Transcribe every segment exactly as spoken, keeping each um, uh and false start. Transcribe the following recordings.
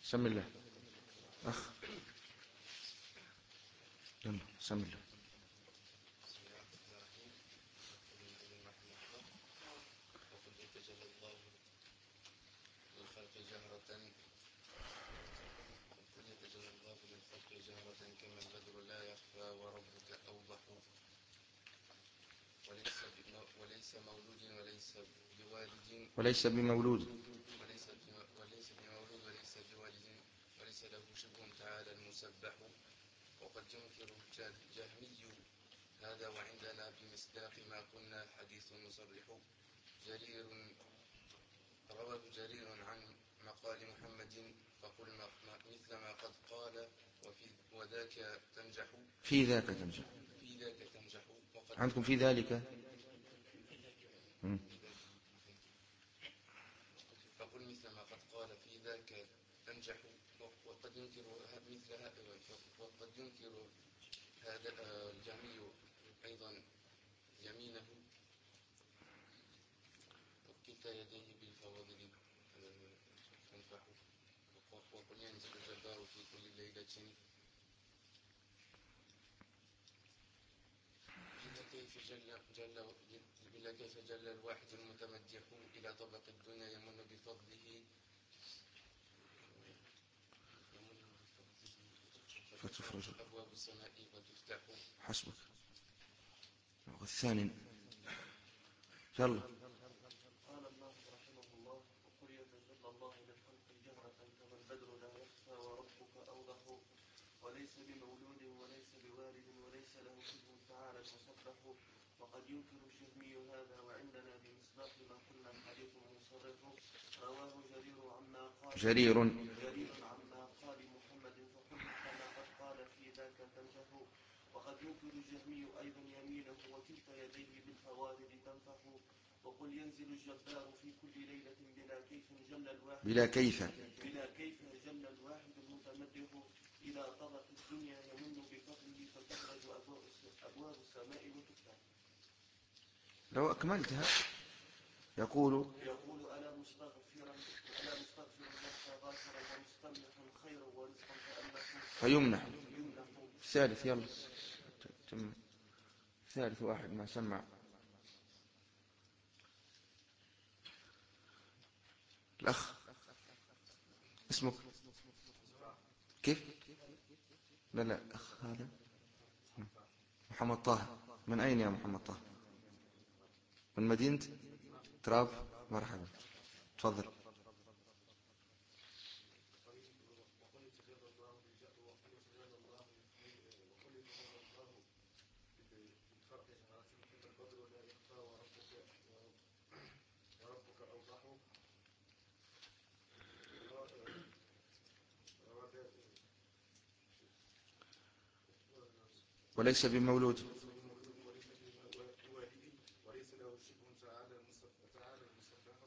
سم الله أخ، يلا سم الله. وقل يتجلى الله للخلق جهرة وقل يتجلى الله للخلق جهرة كما البدر لا يخفى وربك أوضح. وليس وليس مولود وليس بوالد وليس بمولود وليس وليس بمولود وليس بوالد وليس له شبه تعالى المسبح. وقد ينكر الجهمي هذا وعندنا بمصداق ما قلنا حديث مصرح. جرير رواه جرير عن مقال محمد فقل مثل ما قد قال وفي وذاك تنجح. في ذاك تنجح. في ذاك تنجح. عندكم في ذلك. فقل مثل ما قد قال في ذاك تنجح. وقد ينكر مثل وقد ينكر هذا الجهمي أيضا يمينه وكلتا يديه بالفواضل تنفح. وقل ينزل الجبار في كل ليلة بلا كيف جل, جل بلا كيف جل الواحد المتمدح إلى طبق الدنيا يمن بفضله فتفرج أبواب السماء وتفتح. حسبك. والثاني يلا. قال الله رحمه الله: وقل يتجلى الله للخلق جهرة كما البدر لا يخفى وربك أوضح. وليس بمولود وليس بوالد وليس له شبه تعالى المسبح. وقد ينكر الجهمي هذا وعندنا بمصداق ما قلنا حديث مصرح. رواه جرير عما قال جرير جرير عما قال محمد فقل مثل ما قد قال في ذاك تنجح. وقد ينكر الجهمي أيضا يمينه وكلتا يديه بالفوارد تنفح. وقل ينزل الجبار في كل ليلة بلا كيف جل الواحد بلا كيف بلا كيف جل الواحد المتمدح إلى طبق الدنيا يمن بفضله فتخرج أبواب السماء وتفتح. لو أكملتها يقول يقول ألا مستغفرا ألا مستغفر يبقى غافرا ومستمنحا خيرا ورزقا فأمنحه فيمنح. فيمنح. الثالث يلا. ثالث واحد ما سمع. الأخ اسمك كيف؟ لا لا أخ هذا محمد طه. من أين يا محمد طه؟ من مدينة تراب. مرحبا تفضل. وليس بمولود وليس له شبه تعالى المسبح.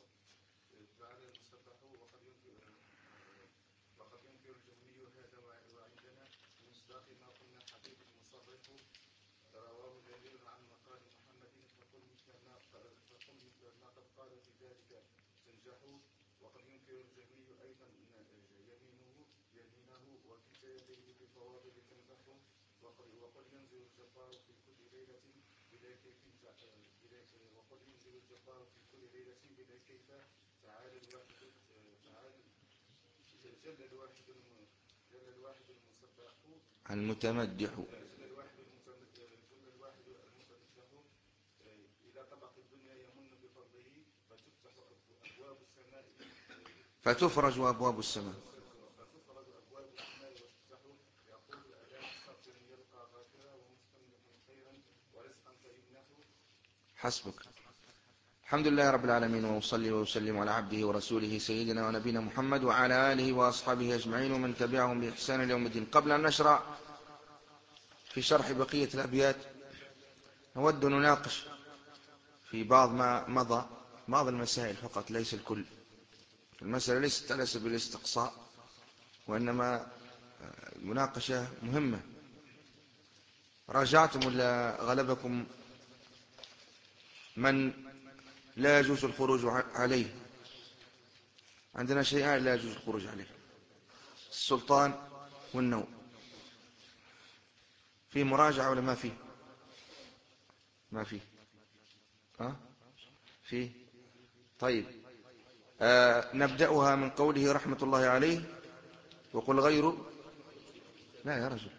وقد ينكر الجهمي هذا وعندنا بمصداق ما قلنا حديث مصرح. رواه جرير عن مقال محمد فقل مثل ما فقل مثل ما قد قال في ذلك تنجح. وقد ينكر الجهمي أيضا يمينه يمينه وكلتا يديه بالفواضل تنفح. وقل ينزل الجبار في كل ليلة بلا كيف وقل ينزل الجبار في كل ليلة بلا كيف تعالى الواحد تعالى جل الواحد جل الواحد المسبح المتمدح. جل الواحد جل الواحد المتمدح إلى طبق الدنيا يمن بفضله فتفتح أبواب السماء فتفرج أبواب السماء. فتفرج أبواب السماء وتفتح. يقول ألا مستغفر يلقى غافرا ومستمنح خيرا ورزقا فيمنح. حسبك. الحمد لله رب العالمين، وأصلي وأسلم على عبده ورسوله سيدنا ونبينا محمد وعلى آله وأصحابه أجمعين ومن تبعهم بإحسان اليوم الدين. قبل أن نشرع في شرح بقية الأبيات نود أن نناقش في بعض ما مضى بعض المسائل فقط ليس الكل. المسألة ليست على سبيل الاستقصاء وإنما مناقشة مهمة. راجعتم ولا غلبكم من لا يجوز الخروج عليه؟ عندنا شيئان لا يجوز الخروج عليه. السلطان والنوم. في مراجعة ولا ما فيه؟ ما فيه. أه؟ فيه. طيب، آه نبدأها من قوله رحمة الله عليه: وقل غير. لا يا رجل،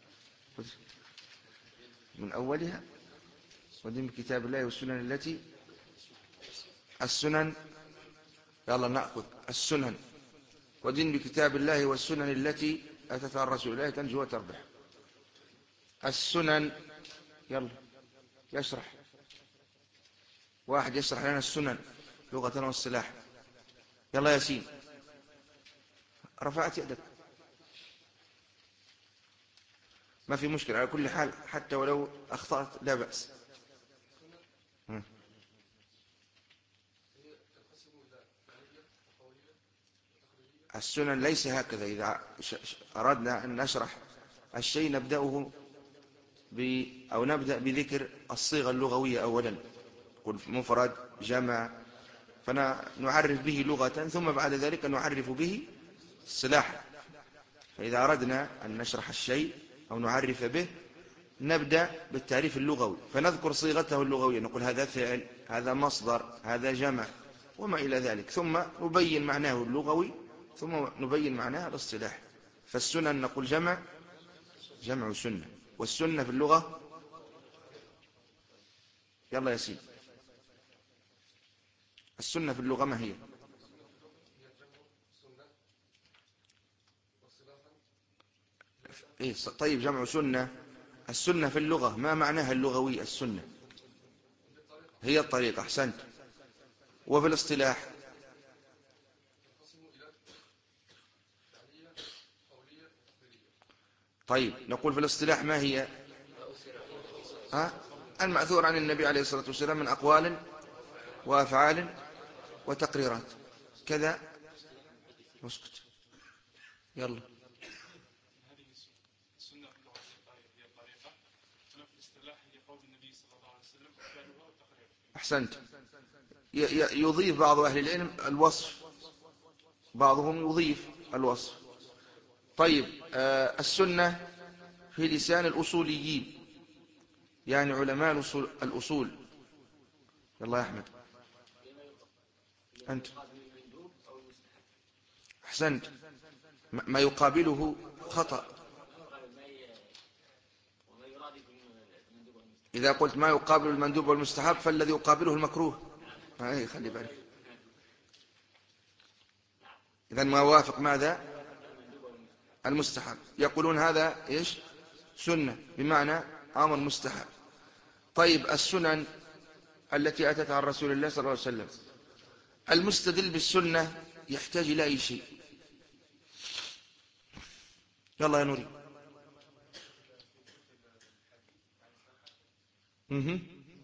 من أولها: ودين بكتاب الله والسنن التي السنن. يلا نأخذ السنن: ودين بكتاب الله والسنن التي أتت عن رسول الله تنجو وتربح. السنن، يلا يشرح واحد، يشرح لنا السنن لغة واصطلاحا. يلا ياسين، رفعت يدك، ما في مشكلة على كل حال، حتى ولو أخطأت لا بأس. السنن ليس هكذا. إذا أردنا أن نشرح الشيء نبدأه ب أو نبدأ بذكر الصيغة اللغوية أولا، قل مفرد، جمع، فنعرف به لغة، ثم بعد ذلك نعرف به اصطلاحا. فإذا أردنا أن نشرح الشيء أو نعرف به نبدأ بالتعريف اللغوي، فنذكر صيغته اللغوية، نقول هذا فعل، هذا مصدر، هذا جمع، وما إلى ذلك، ثم نبين معناه اللغوي، ثم نبين معناه الاصطلاحي. فالسنن نقول جمع، جمع سنة. والسنة في اللغة، يلا ياسين، السنة في اللغة ما هي؟ إيه طيب، جمع سنة. السنة في اللغة ما معناها اللغوي؟ السنة هي الطريقة، أحسنت. وفي الاصطلاح؟ طيب نقول في الاصطلاح ما هي؟ ها؟ المأثور عن النبي عليه الصلاة والسلام من أقوال وأفعال وتقريرات كذا. اسكت، يلا. هذه السنة في اللغة هي الطريقة، وفي الاصطلاح هي قول النبي صلى الله عليه وسلم وفعلها وتقريرها. أحسنت. يضيف بعض أهل العلم الوصف، بعضهم يضيف الوصف. طيب، آه السنة في لسان الأصوليين، يعني علماء الأصول, الأصول. يلا يا أحمد، أنت أحسنت. ما يقابله خطأ. إذا قلت ما يقابل المندوب والمستحب فالذي يقابله المكروه. هاي خلي بالك. إذا ما وافق ماذا؟ المستحب. يقولون هذا إيش؟ سنة، بمعنى أمر مستحب. طيب، السنن التي أتت عن رسول الله صلى الله عليه وسلم، المستدل بالسنة يحتاج إلى أي شيء؟ يلا يا نوري. مه.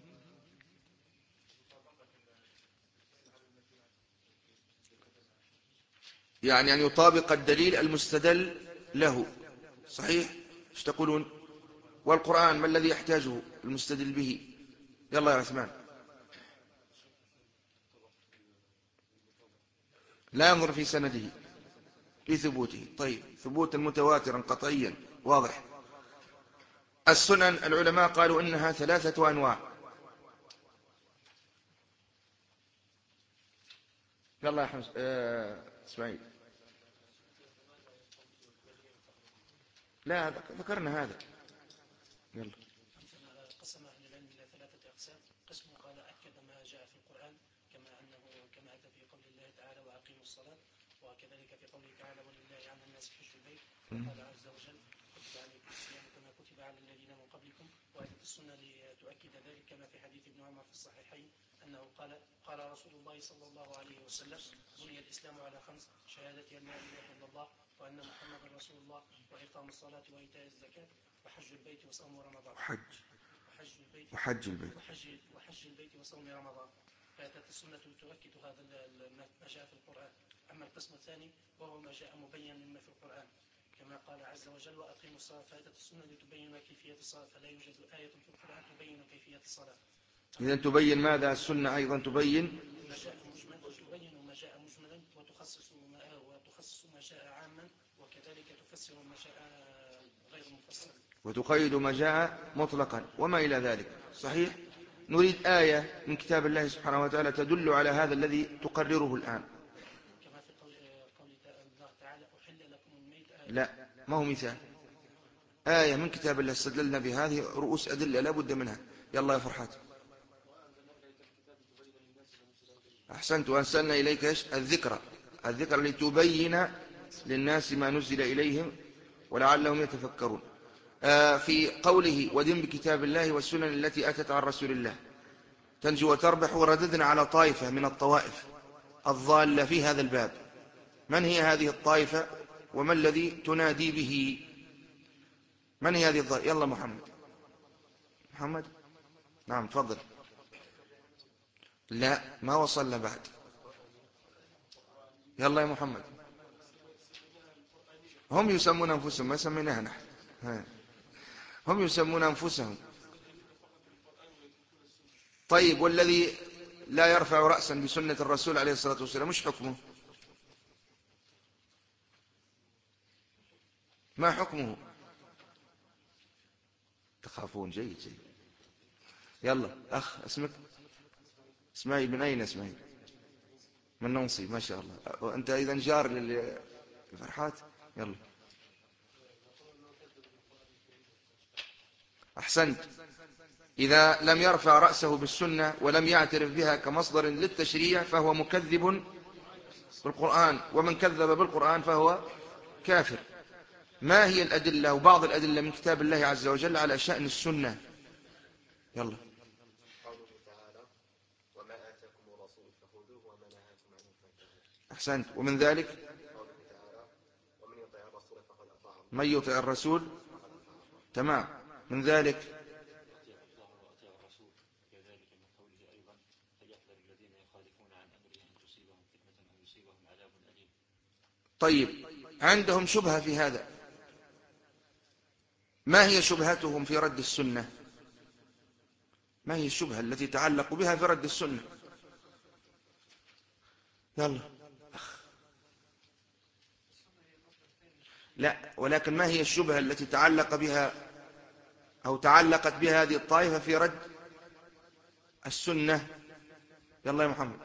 يعني أن يطابق الدليل المستدل له، صحيح؟ ايش تقولون؟ والقرآن ما الذي يحتاجه المستدل به؟ يلا يا عثمان. لا ينظر في سنده، في ثبوته. طيب، ثبوتا متواترا قطعيا واضح. السنن العلماء قالوا إنها ثلاثة أنواع. يلا يا حمس آه... اسماعيل. لا ذكرنا هذا. يلا. قسم أهل العلم إلى ثلاثة أقسام. قسم قال أكد ما جاء في القرآن كما أنه كما أتى في قول الله تعالى وأقيموا الصلاة، وكذلك في قوله تعالى ولله على الناس حج البيت، وقال عز وجل كتب عليكم الصيام كما كتب على الذين من قبلكم. وأتت السنة لتؤكد ذلك كما في حديث ابن عمر في الصحيحين أنه قال قال رسول الله صلى الله عليه وسلم بني الإسلام على خمس: شهادة أن لا إله إلا الله وأن محمدا رسول الله وإقام الصلاة وإيتاء الزكاة وحج البيت وصوم رمضان. حج وحج البيت وحج البيت وحج, وحج البيت وصوم رمضان. فاتت السنة تؤكد هذا ما جاء في القرآن. أما القسم الثاني وهو ما جاء مبين مما في القرآن كما قال عز وجل وأقيموا الصلاة. فاتت السنة لتبين كيفية الصلاة، فلا يوجد آية في القرآن تبين كيفية الصلاة. إذن تبين ماذا السنة أيضا تبين ما جاء مجملا، تبين ما جاء مجملا وتخصص ما وتخصص ما جاء عاما، وكذلك تفسر ما جاء غير مفسر، وتقيد ما جاء مطلقا وما إلى ذلك. صحيح. نريد آية من كتاب الله سبحانه وتعالى تدل على هذا الذي تقرره الآن. كما في قول قول الله تعالى أحل لكم الميتة. لا، ما هو مثال. آية من كتاب الله استدللنا بهذه رؤوس أدلة لا بد منها. يلا يا فرحات. أحسنت. وأنزلنا إليك إيش؟ الذكرى. الذكرى لتبين للناس ما نزل إليهم ولعلهم يتفكرون. آه في قوله ودن بكتاب الله والسنن التي أتت عن رسول الله تنجو وتربح، ورددنا على طائفة من الطوائف الضالة في هذا الباب. من هي هذه الطائفة وما الذي تنادي به؟ من هي هذه الضالة؟ يلا محمد. محمد نعم تفضل. لا ما وصلنا بعد. يلا يا محمد. هم يسمون أنفسهم، ما سميناها نحن. ها. هم يسمون أنفسهم. طيب والذي لا يرفع رأسا بسنة الرسول عليه الصلاة والسلام مش حكمه؟ ما حكمه؟ تخافون. جيد جيد. يلا أخ اسمك؟ اسماعيل. من أين اسماعيل؟ من ننصي. ما شاء الله. وأنت إذا جار للفرحات. يلا. أحسنت. إذا لم يرفع رأسه بالسنة ولم يعترف بها كمصدر للتشريع فهو مكذب بالقرآن، ومن كذب بالقرآن فهو كافر. ما هي الأدلة وبعض الأدلة من كتاب الله عز وجل على شأن السنة؟ يلا. قوله تعالى وما آتاكم الرسول فخذوه وما نهاكم عنه فانتهوا. أحسنت. ومن ذلك قوله تعالى ومن يطع الرسول فقد أطاع الله. من يطع الرسول. تمام. من ذلك أطيع الله وأطيع الرسول. كذلك من قوله أيضا فليحذر الذين يخالفون عن أمره أن تصيبهم فتنة أو يصيبهم عذاب أليم. طيب عندهم شبهة في هذا. ما هي شبهتهم في رد السنة؟ ما هي الشبهة التي تعلق بها في رد السنة؟ يلا. لا، ولكن ما هي الشبهة التي تعلق بها أو تعلقت بها هذه الطائفة في رد السنة؟ يلا يا محمد.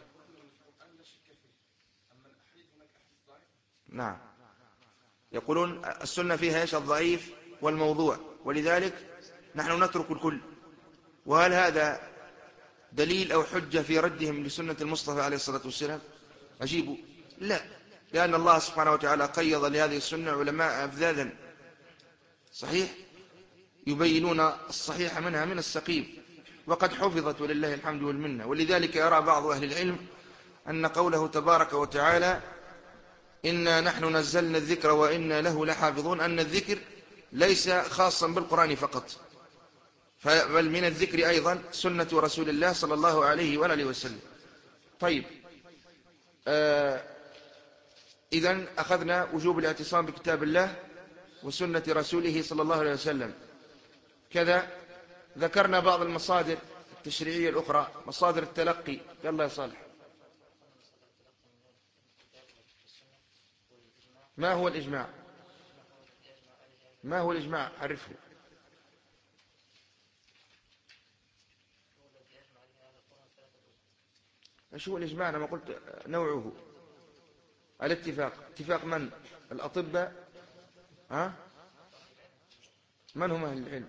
نعم. يقولون السنة فيها ايش؟ الضعيف والموضوع، ولذلك نحن نترك الكل. وهل هذا دليل أو حجة في ردهم لسنة المصطفى عليه الصلاة والسلام؟ أجيبوا لا، لأن الله سبحانه وتعالى قيض لهذه السنة علماء أفذاذا صحيح يبينون الصحيح منها من السقيم، وقد حفظت ولله الحمد والمنة. ولذلك يرى بعض أهل العلم أن قوله تبارك وتعالى إنا نحن نزلنا الذكر وإنا له لحافظون، أن الذكر ليس خاصا بالقرآن فقط، بل من الذكر أيضا سنة رسول الله صلى الله عليه وآله وسلم. طيب آه إذن أخذنا وجوب الاعتصام بكتاب الله وسنة رسوله صلى الله عليه وسلم. كذا ذكرنا بعض المصادر التشريعية الأخرى، مصادر التلقي. يلا يا صالح. ما هو الإجماع؟ ما هو الإجماع؟ عرفه. ايش هو الإجماع؟ أنا ما قلت نوعه. الاتفاق. اتفاق من؟ الأطباء؟ ها؟ من هم أهل العلم؟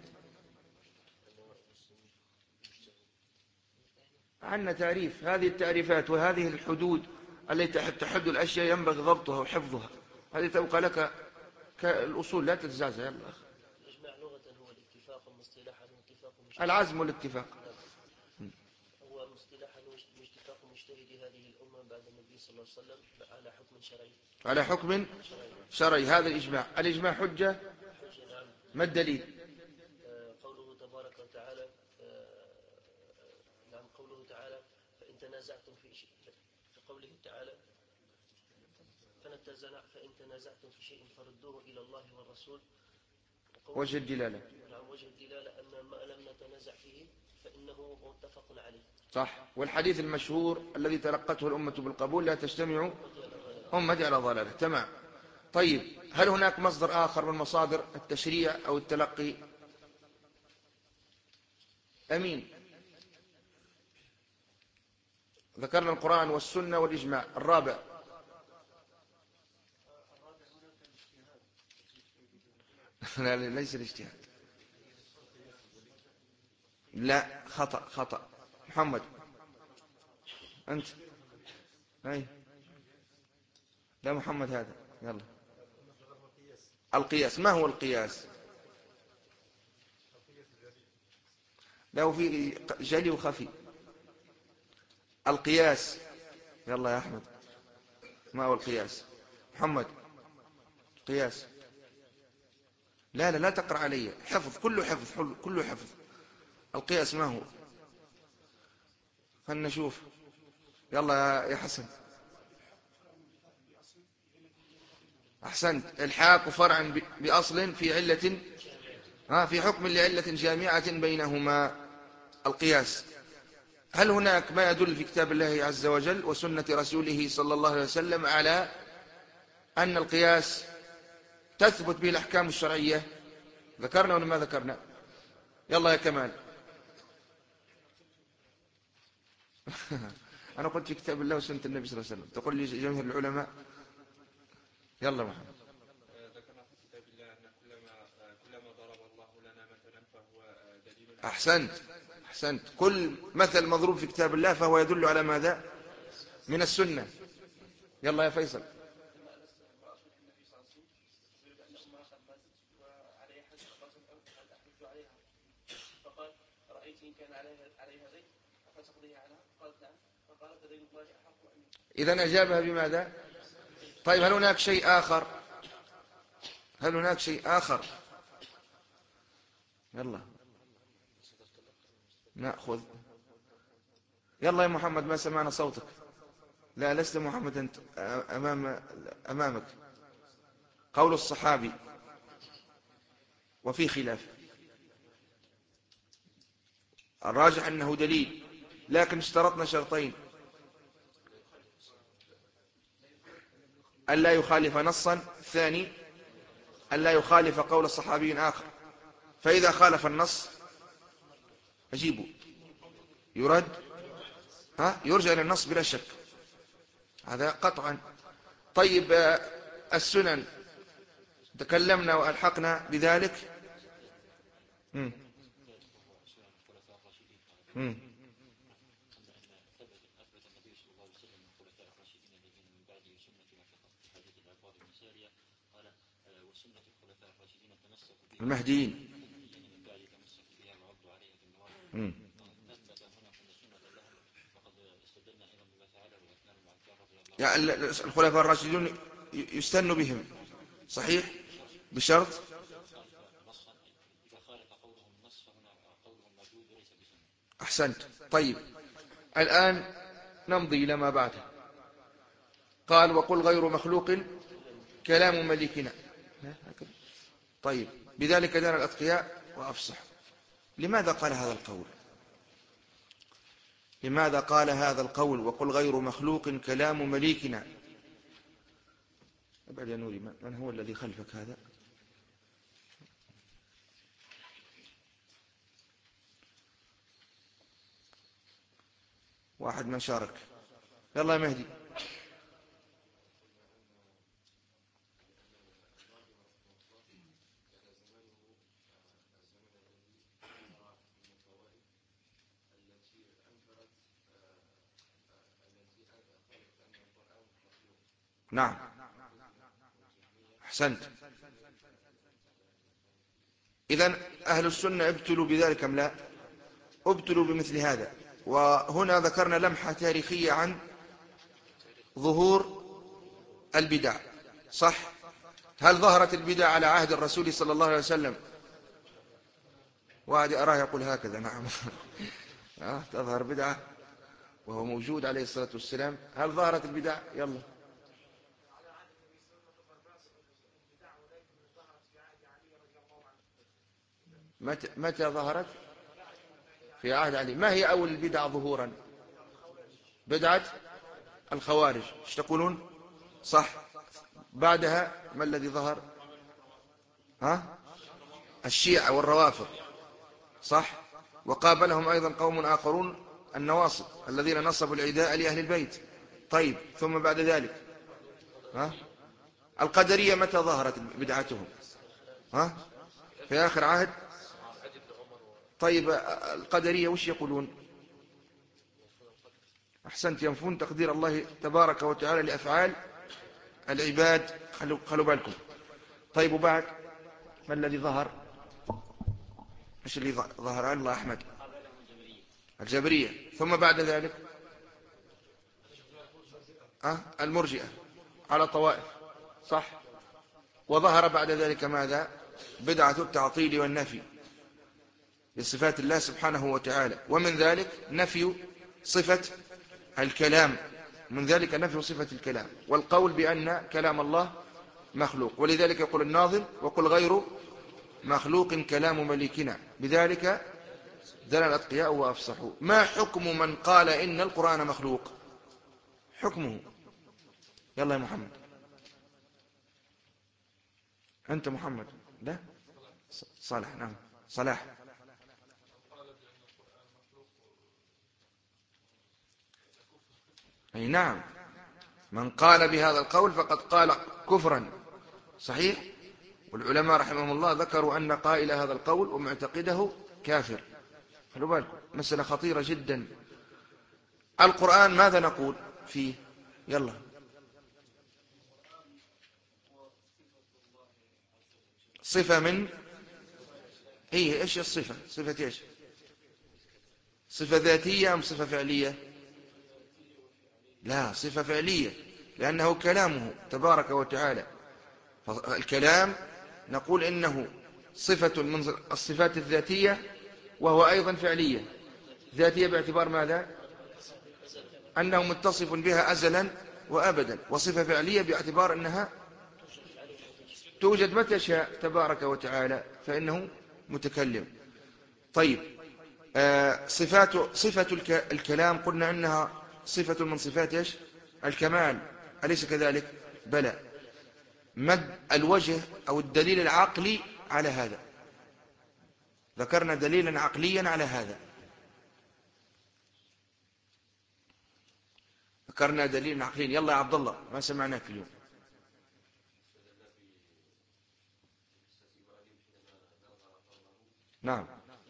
عندنا تعريف. هذه التعريفات وهذه الحدود التي تحد الأشياء ينبغي ضبطها وحفظها. هذه تبقى لك كالأصول لا تتزعزع. يلا أخي. الإجماع لغة هو الاتفاق، مصطلحا اتفاق العزم والاتفاق. هو مصطلحا اتفاق مجتهدي هذه الأمة بعد النبي صلى الله عليه وسلم على حكم شرعي. على حكم شرعي. هذا الإجماع. الإجماع حجة. حجة نعم. ما الدليل؟ قوله تبارك وتعالى نعم قوله تعالى فإن تنازعتم في شيء، في قوله تعالى فإن تنازعتم في شيء فردوه إلى الله والرسول. وجه الدلالة. نعم وجه الدلالة أن ما لم نتنازع فيه فإنه متفق عليه. صح. والحديث المشهور الذي تلقته الأمة بالقبول: لا تجتمع أمتي على ضلالة. تمام. طيب، هل هناك مصدر آخر من مصادر التشريع أو التلقي؟ أمين. ذكرنا القرآن والسنة والإجماع. الرابع. لا ليس الاجتهاد. لا، خطأ خطأ. محمد أنت. أي لا، محمد هذا. يلا. القياس. ما هو القياس؟ له في جلي وخفي. القياس. يلا يا أحمد، ما هو القياس؟ محمد. قياس. لا لا لا تقرأ علي. حفظ، كله حفظ، كله حفظ. القياس ما هو؟ خلنا نشوف. يلا يا حسن. أحسنت. الحاق فرعا بأصل في علة، ها في حكم لعلة جامعة بينهما. القياس. هل هناك ما يدل في كتاب الله عز وجل وسنة رسوله صلى الله عليه وسلم على أن القياس تثبت به الأحكام الشرعية؟ ذكرنا ولا ما ذكرنا؟ يلا يا كمال. أنا قلت في كتاب الله وسنة النبي صلى الله عليه وسلم، تقول لي جمهور العلماء. يلا محمد. ذكرنا في كتاب الله أن كلما كلما ضرب الله لنا مثلا فهو دليل. أحسنت أحسنت. كل مثل مضروب في كتاب الله فهو يدل على ماذا؟ من السنة. يلا يا فيصل. فقال رأيت إن كان عليها دين فتقضيها عنها؟ قالت نعم. فقالت دين الله أحق أن. إذن أجابها بماذا؟ طيب، هل هناك شيء آخر؟ هل هناك شيء آخر؟ يلا نأخذ. يلا يا محمد، ما سمعنا صوتك. لا لست محمد أنت. أمام أمامك قول الصحابي وفي خلاف. الراجح أنه دليل، لكن اشترطنا شرطين: ألا يخالف نصا، الثاني ألا يخالف قول الصحابي آخر. فإذا خالف النص أجيبه يرد، ها يرجع إلى النص بلا شك، هذا قطعا. طيب، السنن تكلمنا وألحقنا بذلك. مم. مم. المهديين. مم. يعني الخلفاء الراشدون يستن بهم، صحيح، بشرط. أحسنت. طيب، الآن نمضي إلى ما بعده. قال: وقل غير مخلوق كلام مليكنا. طيب، بذلك دان الأتقياء وأفصح. لماذا قال هذا القول؟ لماذا قال هذا القول وقل غير مخلوق كلام مليكنا؟ أبعد يا نوري، من هو الذي خلفك هذا؟ واحد ما شارك. يلا يا مهدي. نعم، أحسنت. إذن أهل السنة ابتلوا بذلك أم لا؟ ابتلوا بمثل هذا. وهنا ذكرنا لمحة تاريخية عن ظهور البدع، صح؟ هل ظهرت البدع على عهد الرسول صلى الله عليه وسلم؟ واحد أراه يقول هكذا. نعم. آه تظهر بدعة وهو موجود عليه الصلاة والسلام. هل ظهرت البدع؟ يلا. متى, متى ظهرت؟ في عهد علي. ما هي أول البدع ظهورا؟ بدعة الخوارج. ايش تقولون؟ صح. بعدها ما الذي ظهر؟ ها؟ الشيعة والروافض. صح. وقابلهم أيضا قوم آخرون النواصب الذين نصبوا العداء لأهل البيت. طيب، ثم بعد ذلك ها؟ القدرية متى ظهرت بدعتهم؟ ها؟ في آخر عهد. طيب، القدرية وش يقولون؟ أحسنت، ينفون تقدير الله تبارك وتعالى لأفعال العباد. خلوا, خلوا بالكم. طيب، وبعد ما الذي ظهر؟ ايش اللي ظهر؟ الله أحمد. الجبرية. ثم بعد ذلك أه؟ المرجئة على طوائف. صح. وظهر بعد ذلك ماذا؟ بدعة التعطيل والنفي لصفات الله سبحانه وتعالى، ومن ذلك نفي صفة الكلام، من ذلك نفي صفة الكلام والقول بأن كلام الله مخلوق. ولذلك يقول الناظم: وقل غير مخلوق كلام مليكنا بذلك دل الأتقياء وأفصحوا. ما حكم من قال إن القرآن مخلوق؟ حكمه. يلا يا محمد. أنت محمد؟ لا، صالح. نعم، صلاح. أي نعم، من قال بهذا القول فقد قال كفرا. صحيح. والعلماء رحمهم الله ذكروا أن قائل هذا القول ومعتقده كافر. خلوا بالكم، مسألة خطيرة جدا. القرآن ماذا نقول فيه؟ يلا. صفة من إيه؟ إيش الصفة؟ صفة إيش؟ صفة ذاتية أم صفة فعلية؟ لا، صفة فعلية، لأنه كلامه تبارك وتعالى. الكلام نقول إنه صفة من الصفات الذاتية، وهو أيضا فعلية. ذاتية باعتبار ماذا؟ أنه متصف بها أزلا وأبدا. وصفة فعلية باعتبار أنها توجد متى شاء تبارك وتعالى، فإنه متكلم. طيب، آه صفات صفة الكلام قلنا أنها صفة من صفات إيش؟ الكمال، أليس كذلك؟ بلى. مد الوجه أو الدليل العقلي على هذا؟ ذكرنا دليلا عقليا على هذا. ذكرنا دليلا عقليا. يلا يا عبد الله، ما سمعناك اليوم. نعم.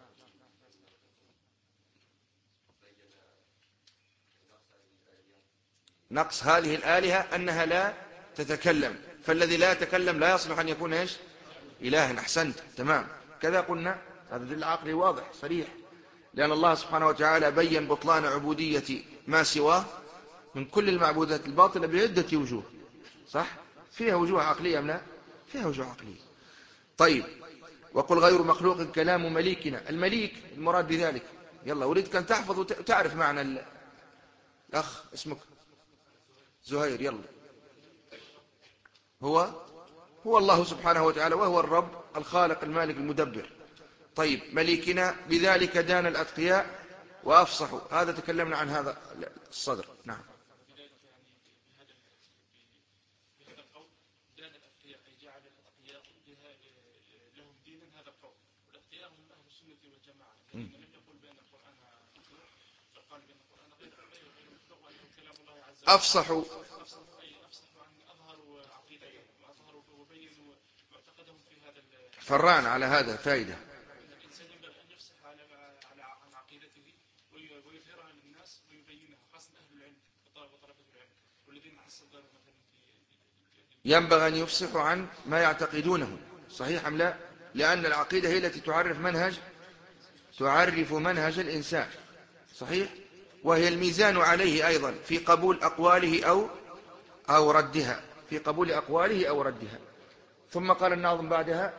نقص هذه الآلهة أنها لا تتكلم، فالذي لا يتكلم لا يصلح أن يكون إيش؟ إلها. أحسنت، تمام، كذا قلنا. هذا دليل عقلي واضح صريح، لأن الله سبحانه وتعالى بين بطلان عبودية ما سواه من كل المعبودات الباطلة بعدة وجوه. صح؟ فيها وجوه عقلية أم لا؟ فيها وجوه عقلية. طيب، وقل غير مخلوق كلام مليكنا. المليك المراد بذلك، يلا أريدك أن تحفظ وتعرف معنى. الأخ اسمك زهير، يلا. هو هو الله سبحانه وتعالى، وهو الرب الخالق المالك المدبر. طيب، مليكنا بذلك دان الأتقياء وأفصحوا. هذا تكلمنا عن هذا الصدر. نعم. أفصحوا فرعنا على هذا فائدة. الإنسان ينبغي أن يفصح على عن عقيدته ويظهرها للناس ويبينها، خاصة أهل العلم وطلبة العلم والذين حصلوا مثلا. ينبغي أن يفصحوا عن ما يعتقدونه. صحيح أم لا؟ لأن العقيدة هي التي تعرف منهج تعرف منهج الإنسان. صحيح. وهي الميزان عليه أيضا في قبول أقواله أو أو ردها، في قبول أقواله أو ردها. ثم قال الناظم بعدها: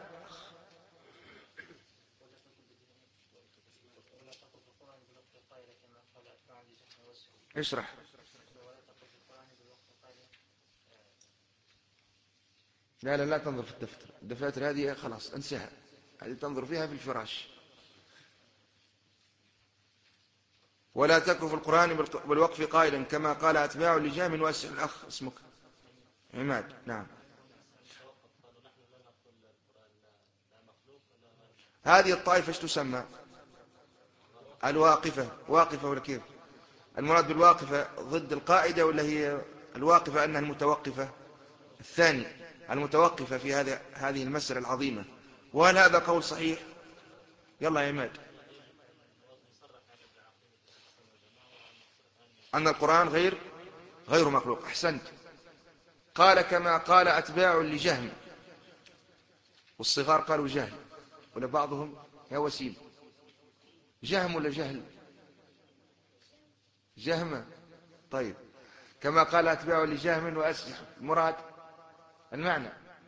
اشرح. لا لا لا تنظر في الدفتر، الدفاتر هذه خلاص انساها، هذه تنظر فيها في الفراش. ولا تكن في القرآن بالوقف قائلا كما قال أتباع لجام واسع. الأخ اسمك عماد. نعم. هذه الطائفة ايش تسمى؟ الواقفة. واقفة ولا كيف؟ المراد بالواقفة ضد القائدة ولا هي الواقفة أنها المتوقفة؟ الثاني، المتوقفة في هذا هذه المسألة العظيمة. وهل هذا قول صحيح؟ يلا يا عماد. أن القرآن غير غير مخلوق. أحسنت. قال كما قال أتباع لجهم، والصغار قالوا جهل، ولا بعضهم يا وسيم جهم ولا جهل؟ جهمة. طيب كما قال أتباع لجهم وأسجح. مراد المعنى.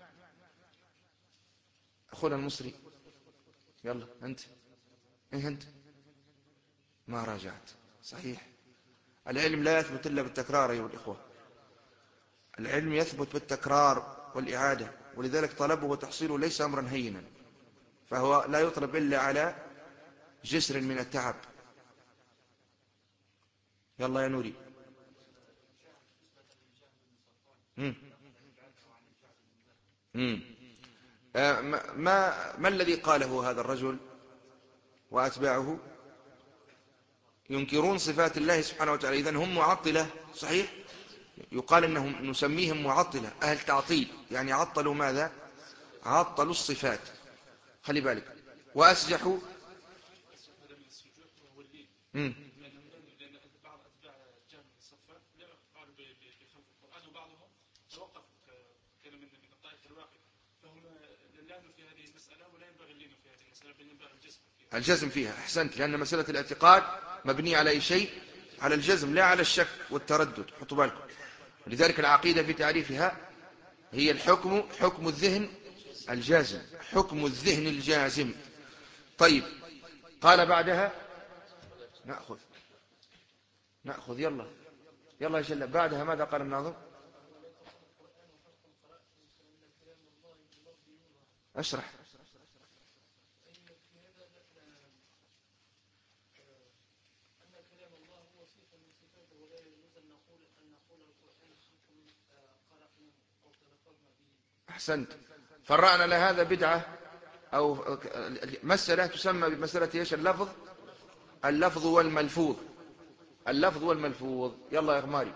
أخونا المصري يلا أنت. إيه أنت ما راجعت صحيح. العلم لا يثبت إلا بالتكرار أيها الإخوة. العلم يثبت بالتكرار والإعادة، ولذلك طلبه وتحصيله ليس أمرا هينا، فهو لا يطلب إلا على جسر من التعب. يلا يا نوري. مم. مم. آه ما, ما, ما الذي قاله هذا الرجل وأتباعه؟ ينكرون صفات الله سبحانه وتعالى. إذن هم معطلة صحيح. يقال أنهم نسميهم معطلة، أهل تعطيل، يعني عطلوا ماذا؟ عطلوا الصفات. خلي بالك. وأسجحوا. مم. لأن بعض أتباع جهم الصفات قالوا بخلق القرآن، وبعضهم توقفوا كلام من الطائفة الواقفة، فهم لا في هذه المسألة ولا ينبغي لنا في هذه المسألة، بل ينبغي الجزم فيها. الجزم فيها. أحسنت. لأن مسألة الاعتقاد مبنية على أي شيء؟ على الجزم لا على الشك والتردد. حطوا بالكم. لذلك العقيدة في تعريفها هي الحكم، حكم الذهن الجازم، حكم الذهن الجازم. طيب قال بعدها نأخذ نأخذ يلا يلا يا شلة. بعدها ماذا قال الناظم؟ اشرح. أحسنت. فرعنا لهذا بدعة أو مسألة تسمى بمسألة إيش؟ اللفظ اللفظ والملفوظ. اللفظ والملفوظ. يلا يا غماري.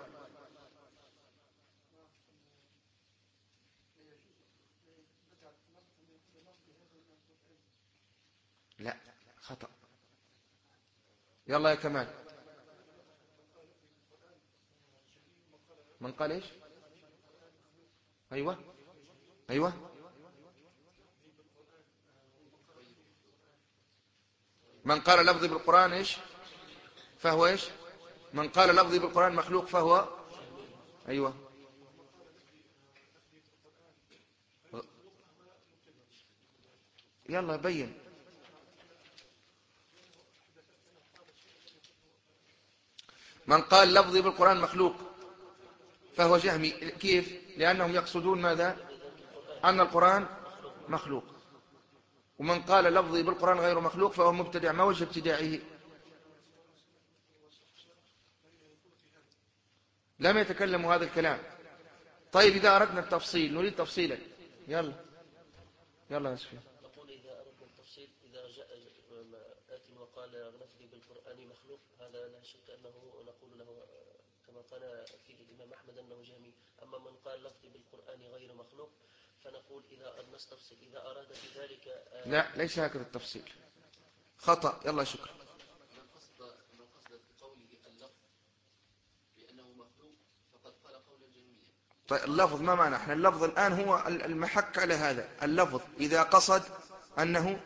لا خطأ. يلا يا كمال. من قال إيش؟ أيوة أيوة. من قال لفظي بالقرآن إيش فهو إيش؟ من قال لفظي بالقرآن مخلوق فهو أيوة. يلا بين. من قال لفظي بالقرآن مخلوق فهو جهمي. كيف؟ لأنهم يقصدون ماذا؟ أن القرآن مخلوق. ومن قال لفظي بالقرآن غير مخلوق فهو مبتدع. ما وجه ابتداعه؟ لم يتكلموا هذا الكلام. طيب إذا أردنا التفصيل نريد تفصيلا. يلا يلا يا سفيان. نقول إذا أردنا التفصيل، إذا جاء آت وقال لفظي بالقرآن مخلوق، هذا لا شك أنه نقول له كما قال فيه الإمام أحمد أنه جهمي. أما من قال لفظي بالقرآن غير مخلوق فنقول إذا أردنا التفصيل، إذا أراد بذلك آه لا ليس هكذا التفصيل، خطأ. يلا شكرا. من قصد من قصد بقوله اللفظ بأنه مخلوق فقد قال قولا جهميا. طيب اللفظ ما معنى؟ احنا اللفظ الآن هو المحك على هذا. اللفظ إذا قصد أنه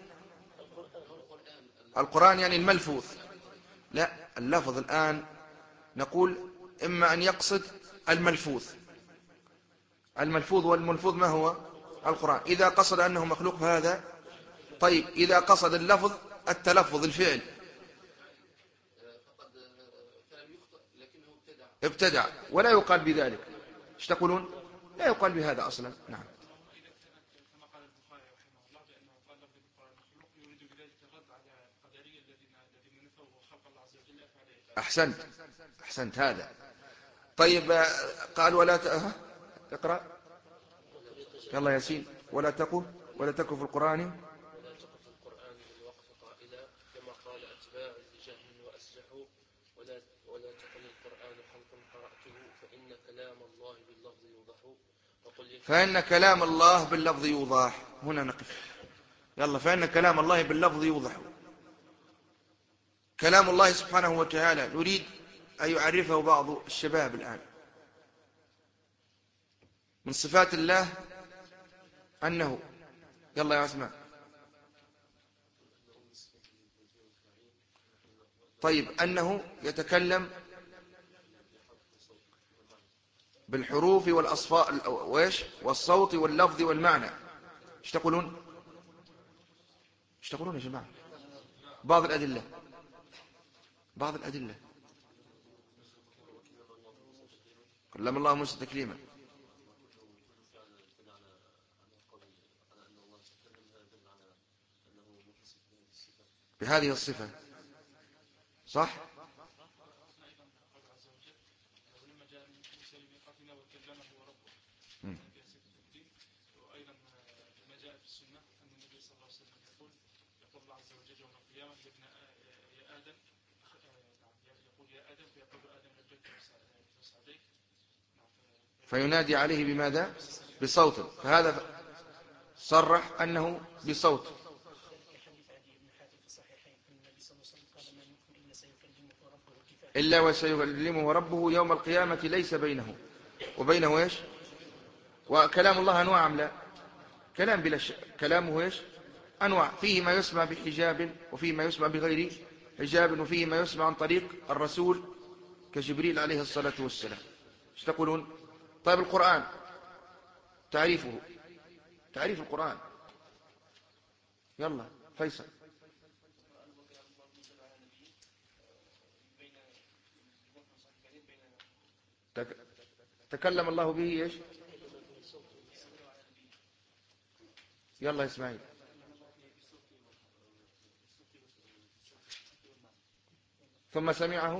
القرآن يعني الملفوظ. لا، اللفظ الآن نقول إما أن يقصد الملفوظ. الملفوظ والملفوظ ما هو؟ القرآن. إذا قصد أنه مخلوق فهذا. طيب إذا قصد اللفظ التلفظ الفعل فقد فلم يخطئ لكنه ابتدع. ابتدع ولا يقال بذلك. ايش تقولون؟ لا يقال بهذا أصلا. نعم. كما قال البخاري رحمه الله بأنه قال لفظ القرآن مخلوق، يريد بذلك الرد على القدرية الذين الذين نفوا خلق الله عز وجل أفعال أحسنت أحسنت هذا. طيب قال ولا ت... ها؟ اقرأ يلا ياسين. ولا تقف ولا تقف في القرآن ولا تقف القرآن بالوقف قائلا كما قال أتباع لجهم وأسجحوا ولا ولا تقل القرآن حرف قرأته فإن كلام الله باللفظ يوضح وقل فإن كلام الله باللفظ يوضح. هنا نقف. يلا. فإن كلام الله باللفظ يوضح. كلام الله سبحانه وتعالى نريد أن يعرفه بعض الشباب الآن. من صفات الله أنه يلا يا عثمان. طيب أنه يتكلم بالحروف والأصفاء وإيش والصوت واللفظ والمعنى. ايش تقولون؟ ايش تقولون يا جماعة؟ بعض الأدلة بعض الأدلة كلم الله موسى تكليما. بهذه الصفة صح؟ فينادي عليه بماذا؟ بصوت. فهذا صرح أنه بصوت. إلا وسيكلمه ربه يوم القيامة ليس بينه وبينه إيش؟ وكلام الله أنواع أم لا؟ كلام بلا شك. كلامه إيش؟ أنواع. فيه ما يسمع بحجاب وفيه ما يسمع بغير حجاب وفيه ما يسمع عن طريق الرسول كجبريل عليه الصلاة والسلام. ايش تقولون؟ طيب القرآن تعريفه تعريف القرآن يلا فيصل. تكلم الله به ايش؟ يلا اسماعيل. ثم سمعه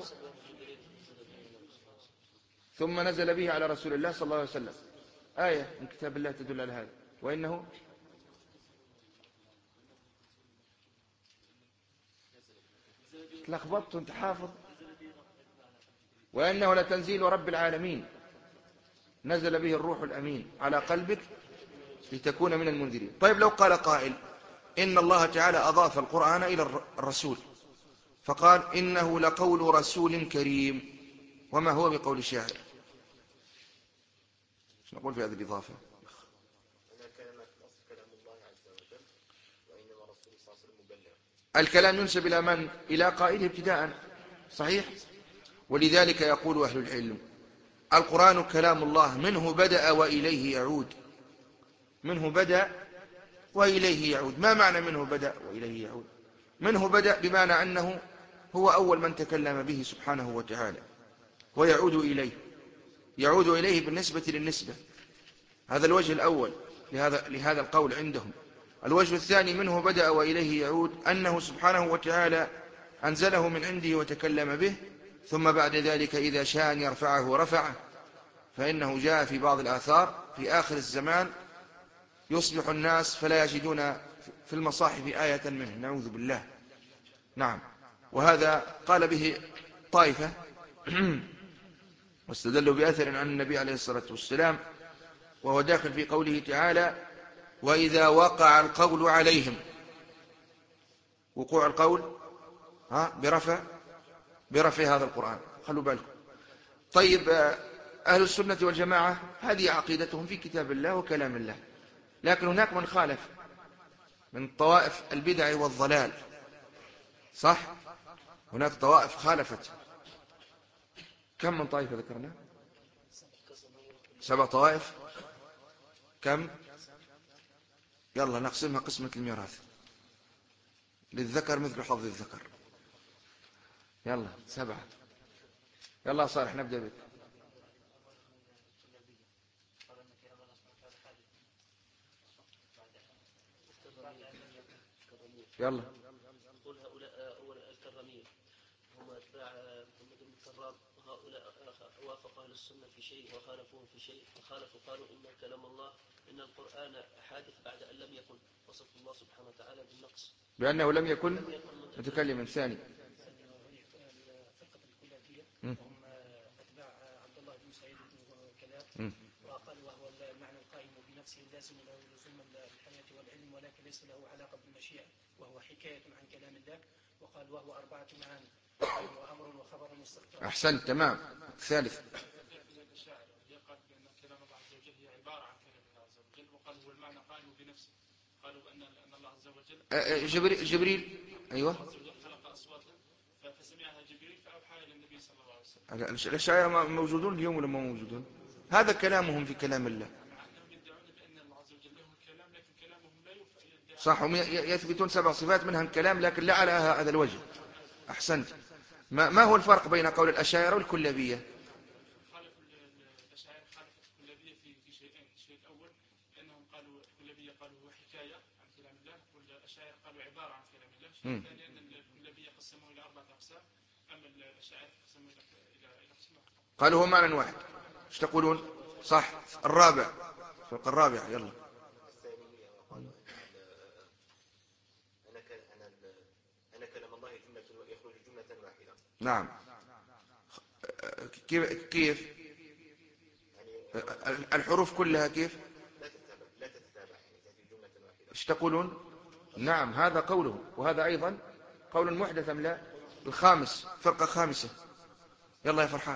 ثم نزل به على رسول الله صلى الله عليه وسلم. آية من كتاب الله تدل على هذا. وإنه تلخبطت وانت حافظ. وإنه لتنزيل رب العالمين نزل به الروح الأمين على قلبك لتكون من المنذرين. طيب لو قال قائل إن الله تعالى أضاف القرآن إلى الرسول فقال إنه لقول رسول كريم وما هو بقول شاعر، شو نقول في هذه الإضافة؟ الكلام ينسب إلى من؟ إلى قائله ابتداء. صحيح. ولذلك يقول أهل العلم القرآن كلام الله منه بدأ وإليه يعود. منه بدأ وإليه يعود. ما معنى منه بدأ وإليه يعود؟ منه بدأ بمعنى أنه هو أول من تكلم به سبحانه وتعالى ويعود إليه. يعود إليه بالنسبة للنسبة. هذا الوجه الأول لهذا, لهذا القول عندهم. الوجه الثاني منه بدأ وإليه يعود أنه سبحانه وتعالى أنزله من عنده وتكلم به ثم بعد ذلك إذا شاء أن يرفعه رفعه. فإنه جاء في بعض الآثار في آخر الزمان يصبح الناس فلا يجدون في المصاحف آية منه نعوذ بالله. نعم. وهذا قال به طائفة واستدلوا بأثر عن النبي عليه الصلاة والسلام وهو داخل في قوله تعالى وإذا وقع القول عليهم. وقوع القول ها برفع برفع هذا القرآن. خلوا بالكم. طيب أهل السنة والجماعة هذه عقيدتهم في كتاب الله وكلام الله. لكن هناك من خالف من طوائف البدع والضلال. صح. هناك طوائف خالفت. كم من طائفة ذكرنا؟ سبع طوائف. كم؟ يلا نقسمها قسمة الميراث للذكر مثل حظ الذكر. يلا سبعة. يلا صالح نبدأ بك. يلا. قل هؤلاء أول الكرمية هم وأتباع محمد بن كرام، وهؤلاء وافق أهل السنة في شيء وخالفوهم في شيء، فخالفوا قالوا إن كلام الله إن القرآن حادث بعد أن لم يكن، وصف الله سبحانه وتعالى بالنقص بأنه لم يكن متكلما ثاني. الفرقة الكلابية هم أتباع عبد الله بن سعيد بن كلاب، وقالوا وهو المعنى القائم بنفسه لازم له لزوم الحياة والعلم، ولكن ليس له علاقة بالمشيئة، وهو حكاية عن كلام الله، وقال وهو أربعة معاني، وأمر وخبر مستقبل. أحسنت، تمام. الثالث الأشاعرة اللي قال بأن كلام الله عز وجل هي عبارة عن كلام الله عز وجل، وقال هو المعنى قائم بنفسه، قالوا بأن أن الله عز وجل جبريل, جبريل أيوة الله عز وجل خلق أصواتا فسمعها جبريل فأوحى إلى النبي صلى الله عليه وسلم. الأشاعرة موجودون اليوم ولا ما موجودون؟ هذا كلامهم في كلام الله، مع أنهم يدعون بأن الله عز وجل له الكلام، لكن كلامهم لا يدعى. صح، هم يثبتون سبع صفات منها الكلام، لكن لا على هذا الوجه. أحسنت. ما, ما هو الفرق بين قول الأشاعرة والكلابية؟ خالف الأشاعرة خالف الكلابية في في شيئين. الشيء الأول أنهم قالوا الكلابية قالوا هو حكاية عن كلام الله، والأشاعرة قالوا عبارة عن كلام الله. الشيء الثاني أن الكلابية قسموه إلى أربعة أقسام، أما الأشاعرة قسموه إلى إلى قسم واحد. قالوا هو معنى واحد. ايش تقولون؟ صح. الرابع، الفرقة الرابعة، يلا. الثانية وقالوا أن أن كلام الله جملة يخرج جملة واحدة. نعم. كيف كيف يعني الحروف كلها كيف؟ لا تتتابع لا تتتابع يعني تأتي جملة واحدة. ايش تقولون؟ نعم، هذا قوله، وهذا أيضا قول محدث أم لا؟ الخامس، فرقة خامسة، يلا يا فرحات.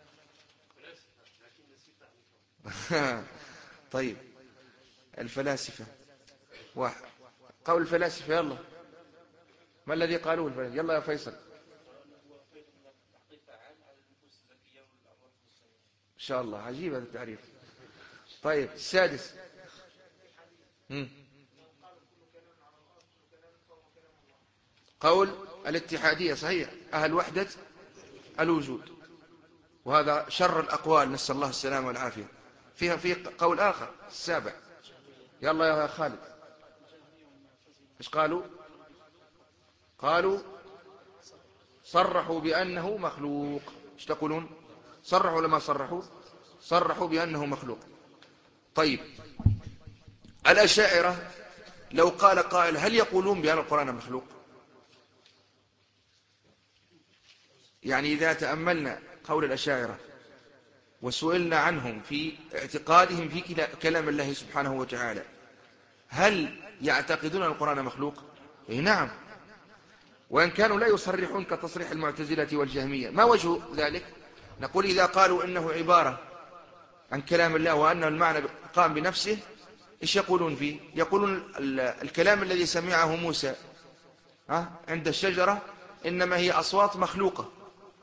طيب، الفلاسفة واحد، قول الفلاسفة، يلا. ما الذي قالوه الفلاسفة؟ يلا يا فيصل. إن شاء الله، عجيب هذا التعريف. طيب، السادس. مم. قول الاتحادية، صحيح، أهل وحدة الوجود، وهذا شر الأقوال، نسأل الله السلامة والعافية. فيها في قول آخر، السابع، يلا يا خالد. إيش قالوا؟ قالوا صرحوا بأنه مخلوق. إيش تقولون؟ صرحوا لما صرحوا؟ صرحوا بأنه مخلوق. طيب، الأشاعرة لو قال قائل هل يقولون بأن القرآن مخلوق؟ يعني إذا تأملنا قول الأشاعرة وسئلنا عنهم في اعتقادهم في كلام الله سبحانه وتعالى، هل يعتقدون أن القرآن مخلوق؟ إيه نعم، وإن كانوا لا يصرحون كتصريح المعتزلة والجهمية. ما وجه ذلك؟ نقول إذا قالوا إنه عبارة عن كلام الله وأن المعنى قام بنفسه، إيش يقولون فيه؟ يقولون الكلام الذي سمعه موسى عند الشجرة إنما هي أصوات مخلوقة،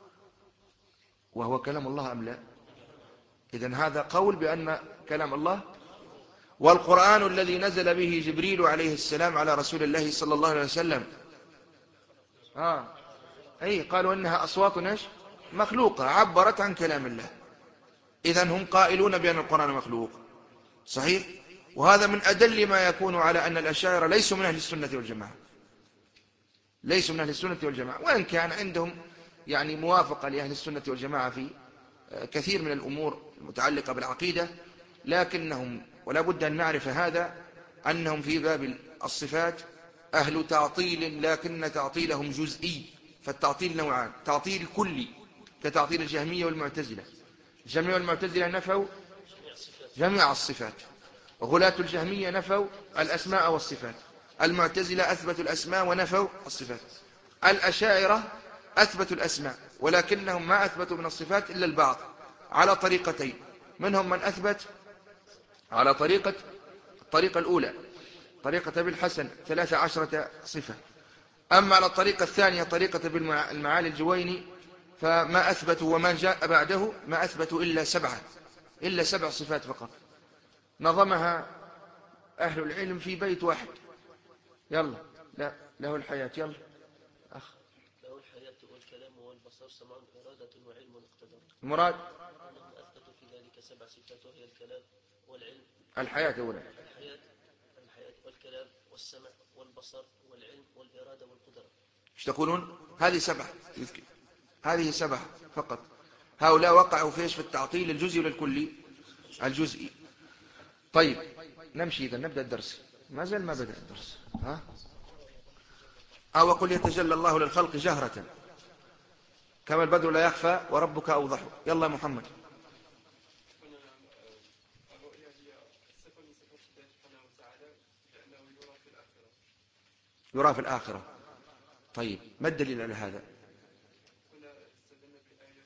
وهو كلام الله أم لا؟ إذن هذا قول بأن كلام الله. والقرآن الذي نزل به جبريل عليه السلام على رسول الله صلى الله عليه وسلم، آه. أي قالوا إنها أصوات مخلوقة عبرت عن كلام الله. إذن هم قائلون بأن القرآن مخلوق، صحيح. وهذا من أدل ما يكون على أن الأشاعرة ليسوا من أهل السنة والجماعة، ليسوا من أهل السنة والجماعة، وإن كان عندهم يعني موافقة لأهل السنة والجماعة في كثير من الأمور المتعلقة بالعقيدة، لكنهم ولا بد أن نعرف هذا أنهم في باب الصفات أهل تعطيل، لكن تعطيلهم جزئي. فالتعطيل نوعان: تعطيل كلي كتعطيل الجهمية والمعتزلة. الجهمية والمعتزلة نفوا جميع الصفات، وغلاة الجهمية نفوا الأسماء والصفات، المعتزلة أثبتوا الأسماء ونفوا الصفات، الأشاعرة أثبتوا الأسماء ولكنهم ما أثبتوا من الصفات إلا البعض على طريقتين. منهم من أثبت على طريقة الطريقة الأولى، طريقة ابن الحسن ثلاث عشرة صفة. أما على الطريقة الثانية طريقة ابن المعالي الجويني فما أثبتوا وما جاء بعده ما أثبتوا إلا سبعة إلا سبع صفات فقط، نظمها أهل العلم في بيت واحد. يلا، لا له الحياة، يلا أخ. له الحياة والكلام والبصر سمع إرادة وعلم واقتدار. المراد أنهم أثبتوا في ذلك سبع صفات، وهي الكلام والعلم. الحياة أولا، الحياة الحياة والكلام والسمع والبصر والعلم والإرادة والقدرة. ايش تقولون؟ هذه سبعة. هذه سبعة فقط. هؤلاء وقعوا في إيش؟ في التعطيل الجزئي ولا الكلي؟ الجزئي. طيب نمشي إذا، نبدأ الدرس. ما زال ما بدأ الدرس. ها؟ أو قل يتجلى الله للخلق جهرة كما البدر لا يخفى وربك أوضح. يلا محمد. الرؤيا هي صفة من صفات الله سبحانه وتعالى لأنه يرى في الآخرة. يرى في الآخرة. طيب ما الدليل على هذا؟ هنا استدلنا بآية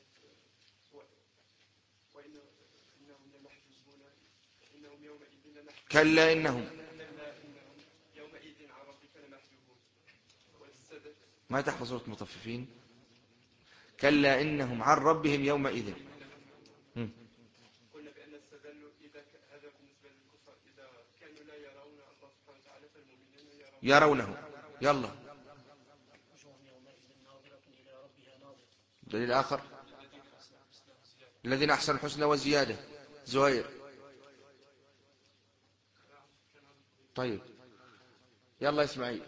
وإنهم لمحجوبون إنهم يومئذ لمحجوبون كلا إنهم كلا إنهم يومئذ عن ربك لمحجوبون. واستدل ما تحفظ سورة المطففين؟ كلا إنهم عن ربهم يومئذ. هم. قلنا بأن استدلوا إذا هذا بالنسبة للكفار إذا كانوا لا يرون الله سبحانه وتعالى فالمؤمنين يرون يرونه. يلا وجوه يومئذ ناظرة إلى ربها ناظرة. دليل آخر. الذين أحسنوا الحسنى وزيادة. زهير. طيب يلا إسماعيل.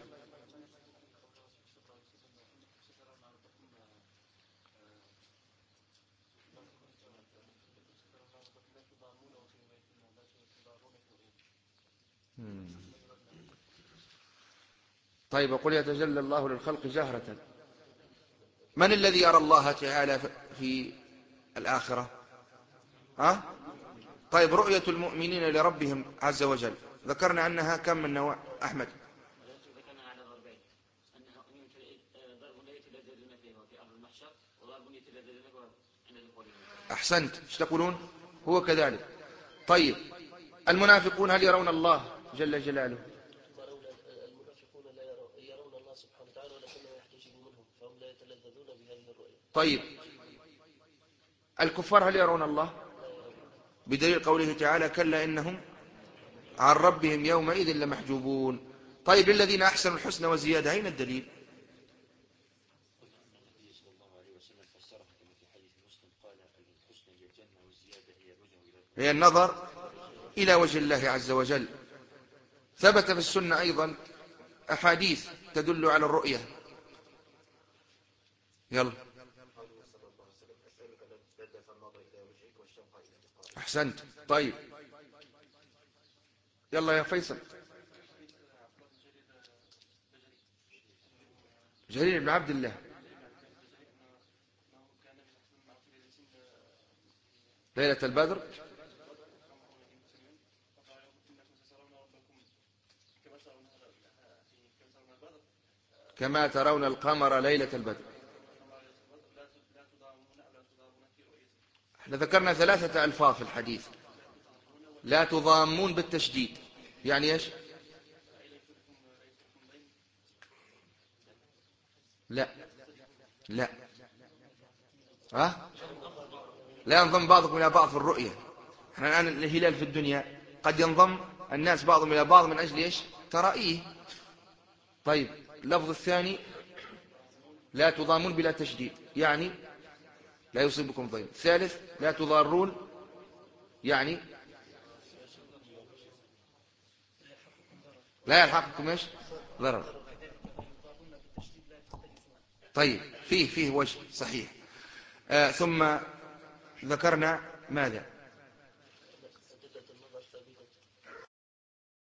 طيب وقل يتجلى الله للخلق جهرة. من الذي يرى الله تعالى في الآخرة؟ ها؟ طيب رؤية المؤمنين لربهم عز وجل ذكرنا أنها كم من نوع؟ أحمد. ذكرنا على ضربين، أنها ضرب يتلذذون فيه في أرض المحشر، وضرب يتلذذون عند دخولهم. أحسنت. ايش تقولون؟ هو كذلك. طيب المنافقون هل يرون الله جل جلاله؟ المنافقون لا يرون الله سبحانه وتعالى ولكنه يحتجب منهم فهم لا يتلذذون بهذه الرؤية. طيب الكفار هل يرون الله؟ بدليل قوله تعالى كلا إنهم عن ربهم يومئذ لمحجوبون. طيب الذين أحسنوا الحسنى وزيادة أين الدليل؟ النبي صلى الله عليه وسلم فسرها كما في حديث مسلم قال الحسنى هي الجنة والزيادة هي الوجه إلى هي النظر إلى وجه الله عز وجل. ثبت في السنة أيضا أحاديث تدل على الرؤية. يلا أحسنت. طيب يلا يا فيصل. جرير بن عبد الله ليلة البدر كما ترون القمر ليلة البدر. احنا ذكرنا ثلاثة ألفاظ في الحديث. لا تضامون بالتشديد يعني ايش؟ لا لا ها؟ لا ينضم بعضكم إلى بعض في الرؤية. احنا الآن الهلال في الدنيا قد ينضم الناس بعضهم إلى بعض من أجل ايش؟ ترائيه. طيب اللفظ الثاني لا تضامون بلا تشديد يعني لا يصيبكم ضيم. الثالث لا تضارون يعني لا يلحقكم ايش؟ ضرر. طيب فيه فيه وجه صحيح. آه ثم ذكرنا ماذا؟